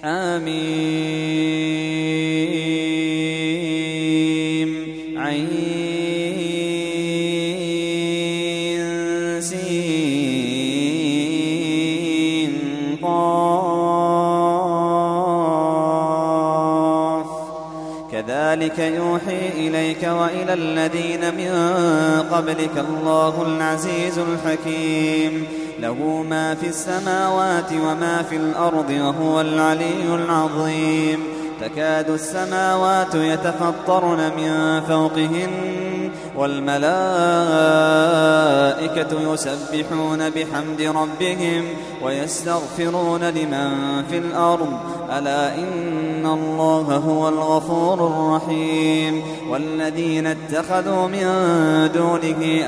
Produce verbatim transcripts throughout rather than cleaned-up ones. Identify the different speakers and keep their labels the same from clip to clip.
Speaker 1: حميم عين سين قاف كذلك يوحي إليك وإلى الذين من قبلك الله العزيز الحكيم له ما في السماوات وما في الأرض وهو العلي العظيم تكاد السماوات يتفطرن من فوقهن والملائكة يسبحون بحمد ربهم ويستغفرون لمن في الأرض ألا إن الله هو الغفور الرحيم والذين اتخذوا من دونه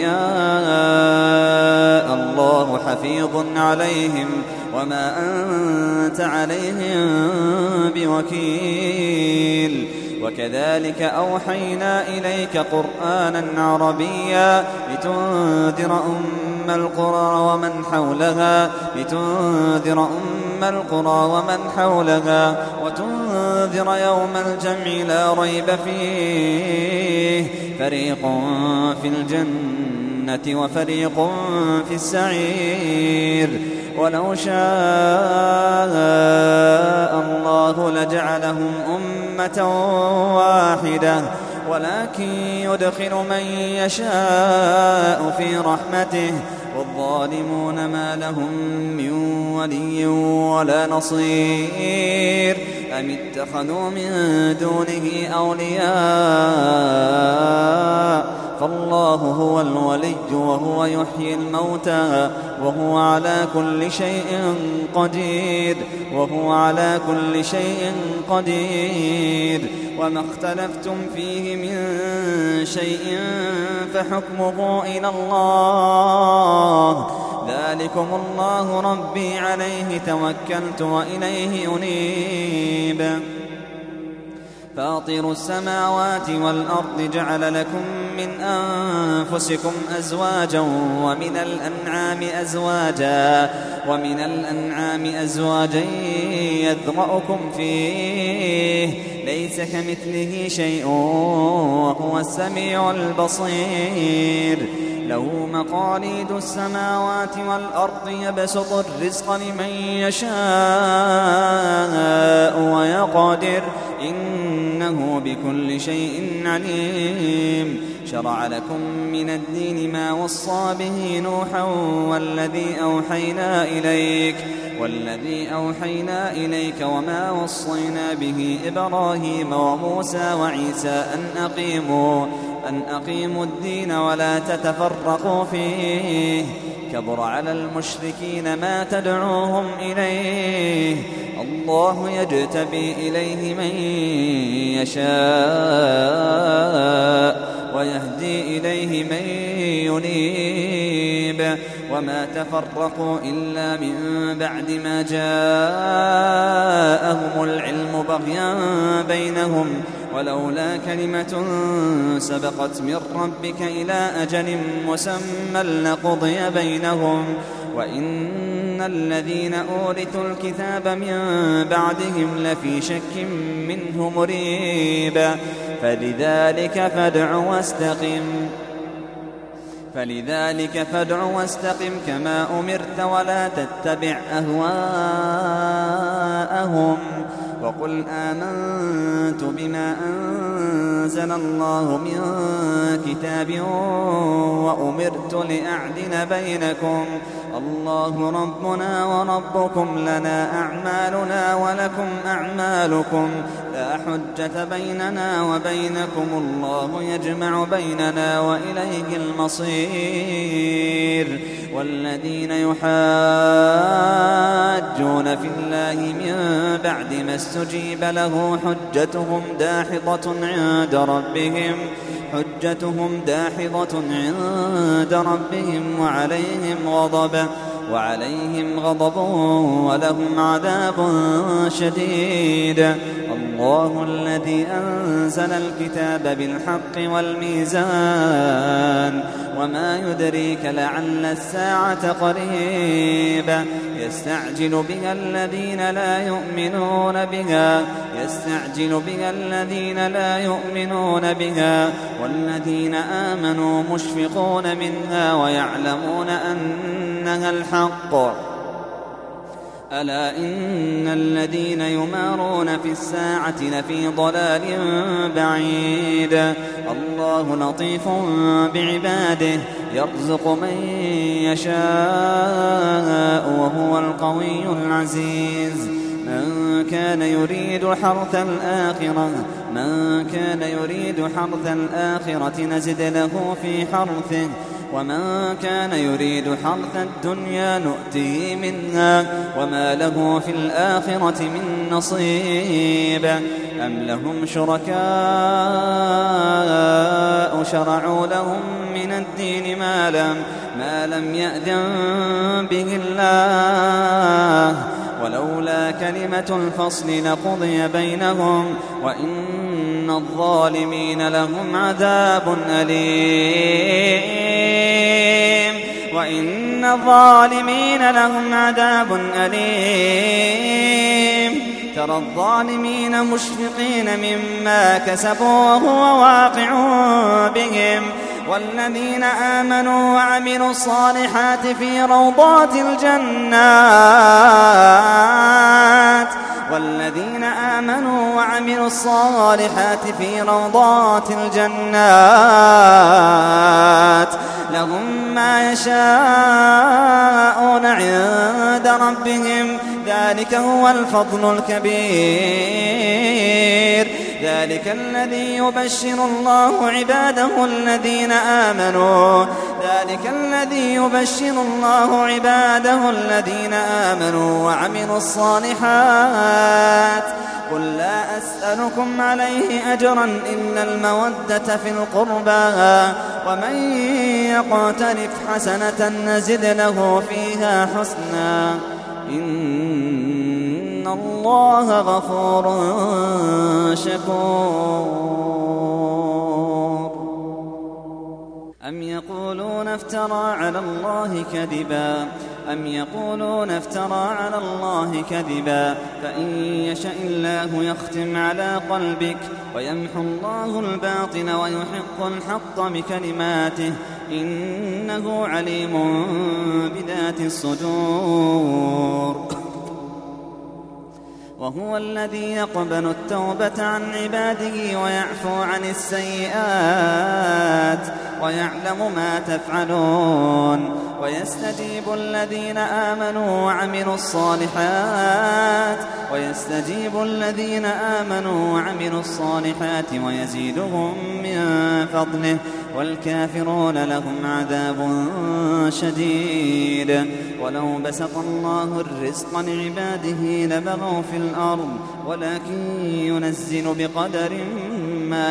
Speaker 1: أولياء الله حفيظ عليهم وما أنت عليهم بوكيل وكذلك أوحينا إليك قرآنا عربيا لتنذر أم القرى ومن حولها لتنذر أم القرى ومن حولها وتنذر يوم الجمع لا ريب فيه فريق في الجنة وفريق في السعير ولو شاء الله لجعلهم أمة واحدة ولكن يدخل من يشاء في رحمته والظالمون ما لهم من ولي ولا نصير أم اتخذوا من دونه أولياء فالله هو الولي وهو يحيي الموتى وهو على كل شيء قدير وهو على كل شيء قدير وما اختلفتم فيه من شيء فحكمه إلى الله ذلكم الله ربي عليه توكلت وإليه أنيب فاطر السماوات والأرض جعل لكم من أنفسكم أزواجا ومن الأنعام أزواجا ومن الأنعام أزواجا يذرأكم فيه ليس كمثله شيء وهو السميع البصير له مقاليد السماوات والأرض يبسط الرزق لمن يشاء ويقدر إنه بكل شيء عليم شرع لكم من الدين ما وصى به نوحا والذي أوحينا إليك والذي أوحينا إليك وما وصينا به إبراهيم وموسى وعيسى أن أقيموا أن أقيموا الدين ولا تتفرقوا فيه كبر على المشركين ما تدعوهم إليه الله يجتبي إليه من يشاء ويهدي إليه من ينيب وما تفرقوا إلا من بعد ما جاءهم العلم بغيا بينهم ولولا كلمة سبقت من ربك إلى أجل مسمى لقضي بينهم وإن الذين أورثوا الكتاب من بعدهم لفي شك منه مريب فلذلك فادع واستقم فلذلك فادع واستقم كما أمرت ولا تتبع أهواءهم وقل آمنت بما أنزل الله من كتاب وأمرت لأعدل بينكم الله ربنا وربكم لنا أعمالنا ولكم أعمالكم لا حجة بيننا وبينكم الله يجمع بيننا وإليه المصير والذين يحاجون في الله من بعد ما استجيب له حجتهم داحضة عند ربهم حجتهم داحضة عند ربهم وعليهم غضب وعليهم غضب ولهم عذاب شديد. الله الذي أنزل الكتاب بالحق والميزان وما يدريك لعل الساعة قريبة يستعجل بها الذين لا يؤمنون بها يستعجل بها الذين لا يؤمنون بها والذين آمنوا مشفقون منها ويعلمون أنها الحق. ألا إن الذين يمارون في الساعة لفي ضلال بعيد الله لطيف بعباده يرزق من يشاء وهو القوي العزيز. من كان يريد حرث الآخرة من كان يريد حرث الآخرة نزد له في حرثه ومن كان يريد حرث الدنيا نؤتيه منها وما له في الآخرة من نصيب. أم لهم شركاء شرعوا لهم من الدين ما لم, ما لم يأذن به الله ولولا كلمة الفصل لقضي بينهم وإن الظالمين لهم عذاب أليم وإن الظالمين لهم عذاب أليم. ترى الظالمين مشفقين مما كسبوا وهو واقع بهم والذين آمنوا وعملوا الصالحات في روضات الجنات والذين آمنوا وعملوا الصالحات في روضات الجنات لهم ما يشاءون عند ربهم ذلك هو الفضل الكبير. ذلك الذي يبشر الله عباده الذين آمنوا ذلك الذي يبشر الله عباده الذين آمنوا وعملوا الصالحات قل لا أسألكم عليه أجرا إلا المودة في القربى ومن يقترف حسنة نزد له فيها حسنا إن الله غفور شكور. أم يقولون افترى على الله كذبا أم يقولون افترى على الله كذبا فإن يشأ الله يختم على قلبك ويمحو الله الباطل ويحق الحق بكلماته إنه عليم بذات الصدور. وهو الذي يقبل التوبة عن عباده ويعفو عن السيئات ويعلم ما تفعلون ويستجيب الذين آمنوا وعملوا الصالحات ويستجيب الذين آمنوا وعملوا الصالحات ويزيدهم من فضله والكافرون لهم عذاب شديد. ولو بسط الله الرزق لعباده لبغوا في الأرض ولكن ينزل بقدر ما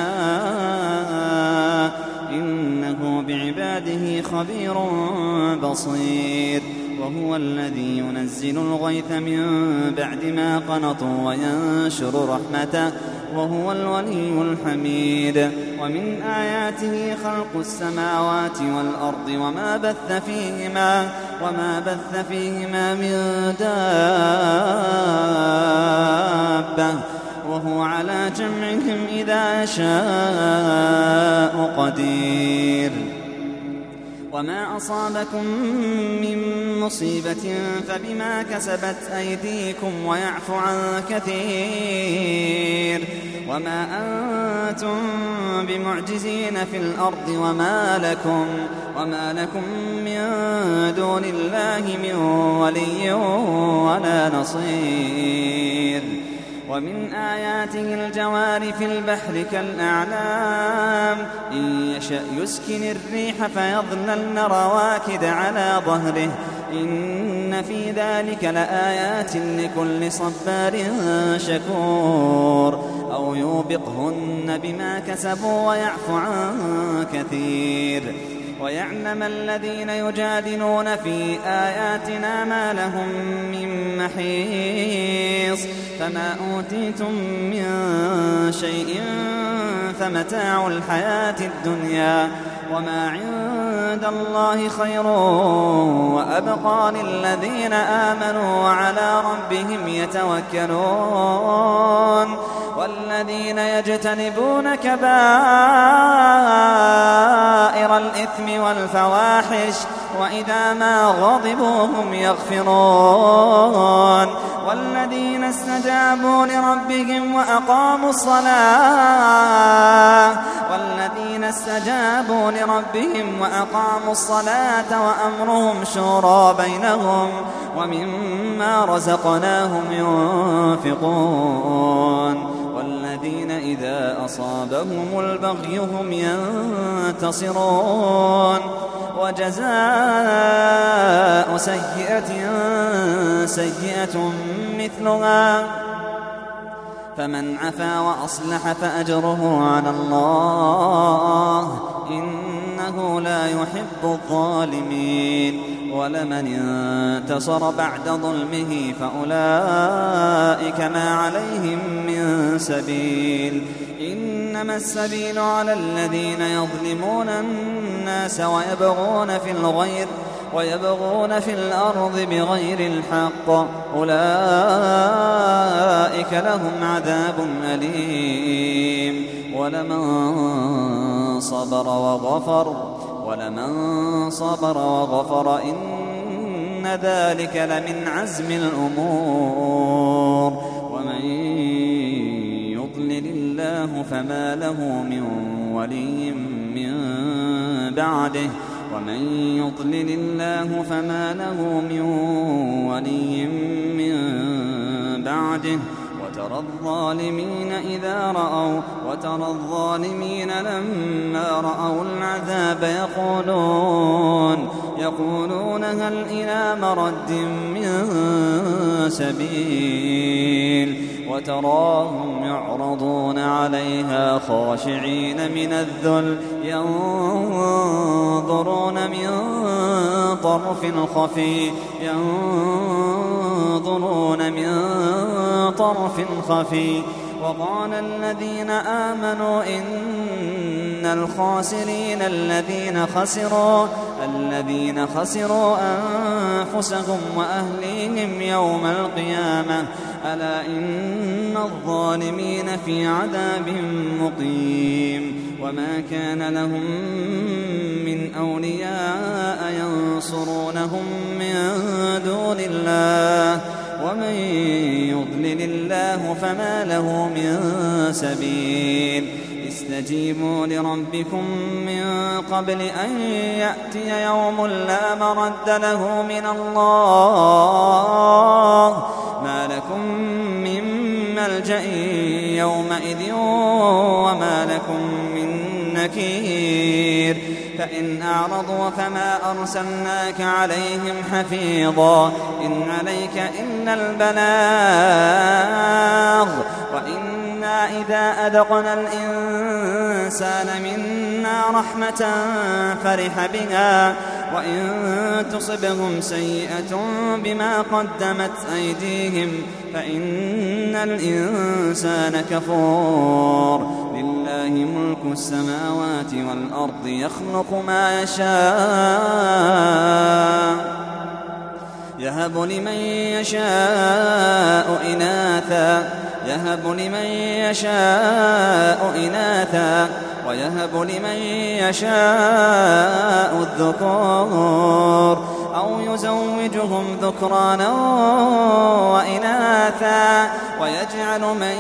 Speaker 1: يشاء إنه بعباده خبير بصير. وهو الذي ينزل الغيث من بعد ما قنطوا وينشر رحمته وهو الولي الحميد. ومن آياته خلق السماوات والأرض وما بث فيهما وما بث فيهما من دابة وهو على جمعهم إذا شاء قدير. وما أصابكم من مصيبة فبما كسبت أيديكم ويعفو عن كثير. وما أنتم بمعجزين في الأرض وما لكم, وما لكم من دون الله من ولي ولا نصير. ومن آياته الجوار في البحر كالأعلام إن يشأ يسكن الريح فيظللن رواكد على ظهره إن في ذلك لآيات لكل صبار شكور. أو يوبقهن بما كسبوا ويعفو عن كثير. ويعلم الذين يجادلون في آياتنا ما لهم من محيص فما أوتيتم من شيء فمتاع الحياة الدنيا وما عند الله خير وأبقى للذين آمنوا وعلى ربهم يتوكلون والذين يجتنبون كبائر الإثم والفواحش وإذا ما غضبوا هم يغفرون والذين استجابوا لربهم وأقاموا الصلاة والذين استجابوا لربهم وأقاموا الصلاة وأمرهم شورى بينهم ومما رزقناهم ينفقون والذين إذا أصابهم البغي هم ينتصرون وجزاء سيئة سيئة مثلها فمن عفا وأصلح فأجره على الله إنه لا يحب الظالمين ولمن انتصر بعد ظلمه فأولئك ما عليهم من سبيل إنما السبيل على الذين يظلمون الناس ويبغون في الغير ويبغون في الأرض بغير الحق أولئك لهم عذاب أليم ولمن صبر وغفر ولمن صبر وغفر إن ذلك لمن عزم الأمور ومن يضلل الله فما له من ولي من بعده ومن يضلل الله فما له من ولي من بعده وترى الظالمين إذا رأوا وترى الظالمين لما رأوا العذاب يقولون يقولون هل إلى مرد من سبيل وتراهم يعرضون عليها خاشعين من الذل ينظرون من طرف خفي ينظرون من طرف خفي وقال الذين آمنوا إن الخاسرين الذين خسروا الذين خسروا أنفسهم وأهليهم يوم القيامة ألا إن الظالمين في عذاب مقيم وما كان لهم من أولياء ينصرونهم من دون الله ومن يضلل الله فما له من سبيل استجيبوا لربكم من قبل أن يأتي يوم لا مرد له من الله ما لكم من ملجأ يومئذ وما لكم من نكير فإن أعرضوا فما أرسلناك عليهم حفيظا إن عليك إلا البلاغ وإنا إذا أذقنا الإنسان منا رحمة فرح بها وإن تصبهم سيئة بما قدمت أيديهم فإن الإنسان كفور لله ملك السماوات والأرض يخلق ما يشاء يهب لمن يشاء إناثا يهب لمن يشاء إناثا ويهب لمن يشاء الذكور أو يزوجهم ذكرانا وإناثا ويجعل من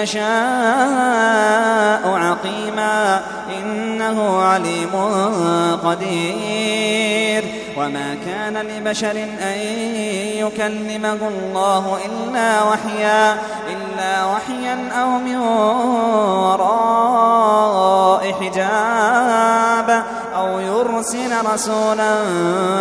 Speaker 1: يشاء عقيما إنه عليم قدير وما كان لبشر أن يكلمه الله إلا وحيا إلا وحيا أو من وراء حجاب أو يرسل رسولا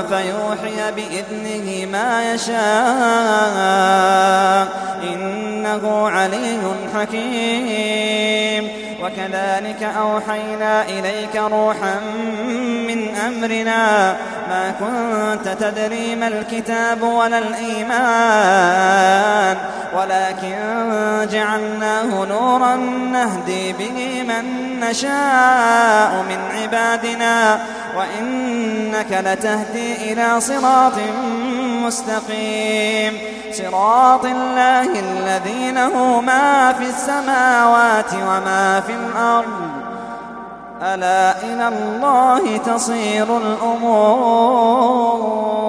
Speaker 1: فيوحي بإذنه ما يشاء إنه إنه علي حكيم. وكذلك أوحينا إليك روحا من أمرنا ما كنت تدري ما الكتاب ولا الإيمان ولكن جعلناه نورا نهدي به من نشاء من عبادنا وإنك لتهدي إلى صراط مستقيم صراط الله الذي له ما في السماوات وما في الأرض ألا إلى الله تصير الأمور.